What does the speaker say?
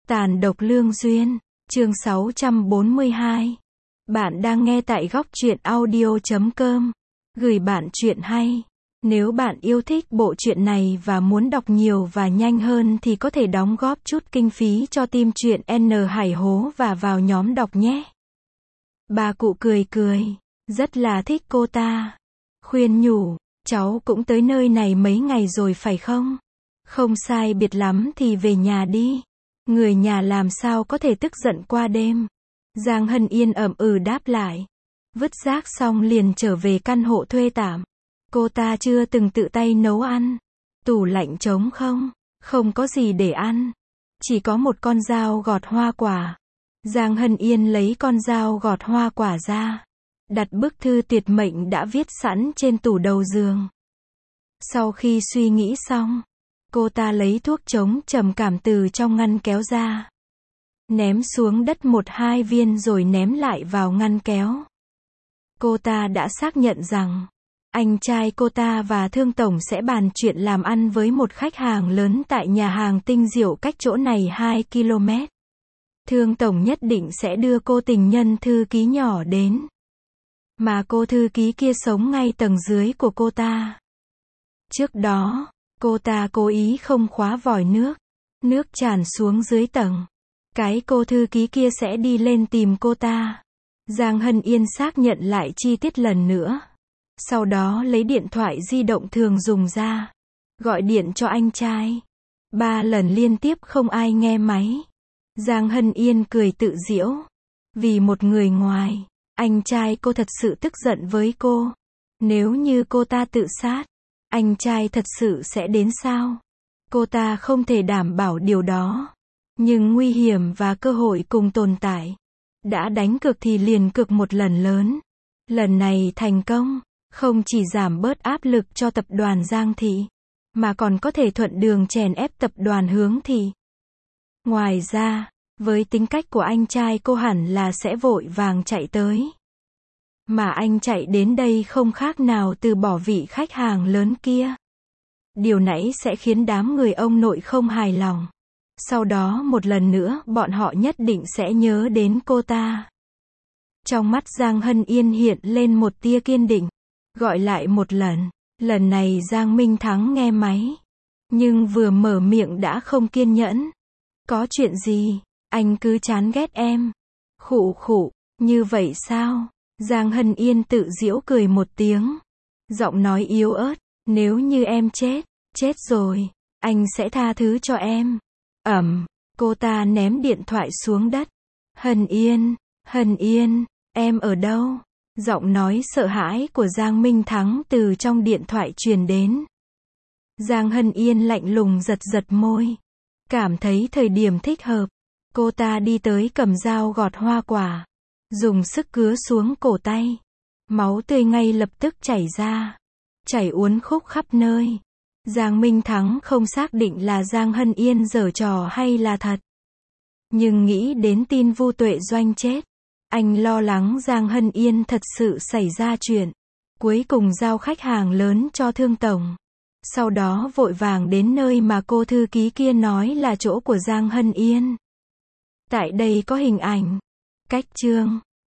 Tàn độc lương duyên, chương 642. Bạn đang nghe tại góc truyện audio.com. Gửi bạn truyện hay. Nếu bạn yêu thích bộ truyện này và muốn đọc nhiều và nhanh hơn thì có thể đóng góp chút kinh phí cho team truyện N Hải Hố và vào nhóm đọc nhé. Bà cụ cười cười, rất là thích cô ta. Khuyên nhủ, cháu cũng tới nơi này mấy ngày rồi phải không? Không sai biệt lắm thì về nhà đi. Người nhà làm sao có thể tức giận qua đêm. Giang Hân Yên ậm đáp lại. Vứt rác xong liền trở về căn hộ thuê tạm. Cô ta chưa từng tự tay nấu ăn. Tủ lạnh trống không? Không có gì để ăn. Chỉ có một con dao gọt hoa quả. Giang Hân Yên lấy con dao gọt hoa quả ra. Đặt bức thư tuyệt mệnh đã viết sẵn trên tủ đầu giường. Sau khi suy nghĩ xong, cô ta lấy thuốc chống trầm cảm từ trong ngăn kéo ra. Ném xuống đất 1-2 viên rồi ném lại vào ngăn kéo. Cô ta đã xác nhận rằng, anh trai cô ta và Thương Tổng sẽ bàn chuyện làm ăn với một khách hàng lớn tại nhà hàng Tinh Diệu cách chỗ này 2 km. Thương Tổng nhất định sẽ đưa cô tình nhân thư ký nhỏ đến. Mà cô thư ký kia sống ngay tầng dưới của cô ta. Trước đó, cô ta cố ý không khóa vòi nước. Nước tràn xuống dưới tầng. Cái cô thư ký kia sẽ đi lên tìm cô ta. Giang Hân Yên xác nhận lại chi tiết lần nữa. Sau đó lấy điện thoại di động thường dùng ra. Gọi điện cho anh trai. 3 lần liên tiếp không ai nghe máy. Giang Hân Yên cười tự giễu. Vì một người ngoài, anh trai cô thật sự tức giận với cô. Nếu như cô ta tự sát, anh trai thật sự sẽ đến sao? Cô ta không thể đảm bảo điều đó. Nhưng nguy hiểm và cơ hội cùng tồn tại. Đã đánh cược thì liền cược một lần lớn. Lần này thành công, không chỉ giảm bớt áp lực cho tập đoàn Giang Thị, mà còn có thể thuận đường chèn ép tập đoàn Hướng Thị. Ngoài ra, với tính cách của anh trai cô hẳn là sẽ vội vàng chạy tới. Mà anh chạy đến đây không khác nào từ bỏ vị khách hàng lớn kia. Điều nãy sẽ khiến đám người ông nội không hài lòng. Sau đó một lần nữa bọn họ nhất định sẽ nhớ đến cô ta. Trong mắt Giang Hân Yên hiện lên một tia kiên định. Gọi lại một lần. Lần này Giang Minh Thắng nghe máy. Nhưng vừa mở miệng đã không kiên nhẫn. Có chuyện gì? Anh cứ chán ghét em. Khụ khụ, như vậy sao? Giang Hân Yên tự giễu cười một tiếng. Giọng nói yếu ớt. Nếu như em chết rồi, anh sẽ tha thứ cho em. Cô ta ném điện thoại xuống đất. Hân Yên, em ở đâu? Giọng nói sợ hãi của Giang Minh Thắng từ trong điện thoại truyền đến. Giang Hân Yên lạnh lùng giật môi. Cảm thấy thời điểm thích hợp. Cô ta đi tới cầm dao gọt hoa quả. Dùng sức cứa xuống cổ tay. Máu tươi ngay lập tức chảy ra. Chảy uốn khúc khắp nơi. Giang Minh Thắng không xác định là Giang Hân Yên giở trò hay là thật. Nhưng nghĩ đến tin Vu Tuệ Doanh chết, anh lo lắng Giang Hân Yên thật sự xảy ra chuyện. Cuối cùng giao khách hàng lớn cho Thương Tổng. Sau đó vội vàng đến nơi mà cô thư ký kia nói là chỗ của Giang Hân Yên. Tại đây có hình ảnh. Cách chương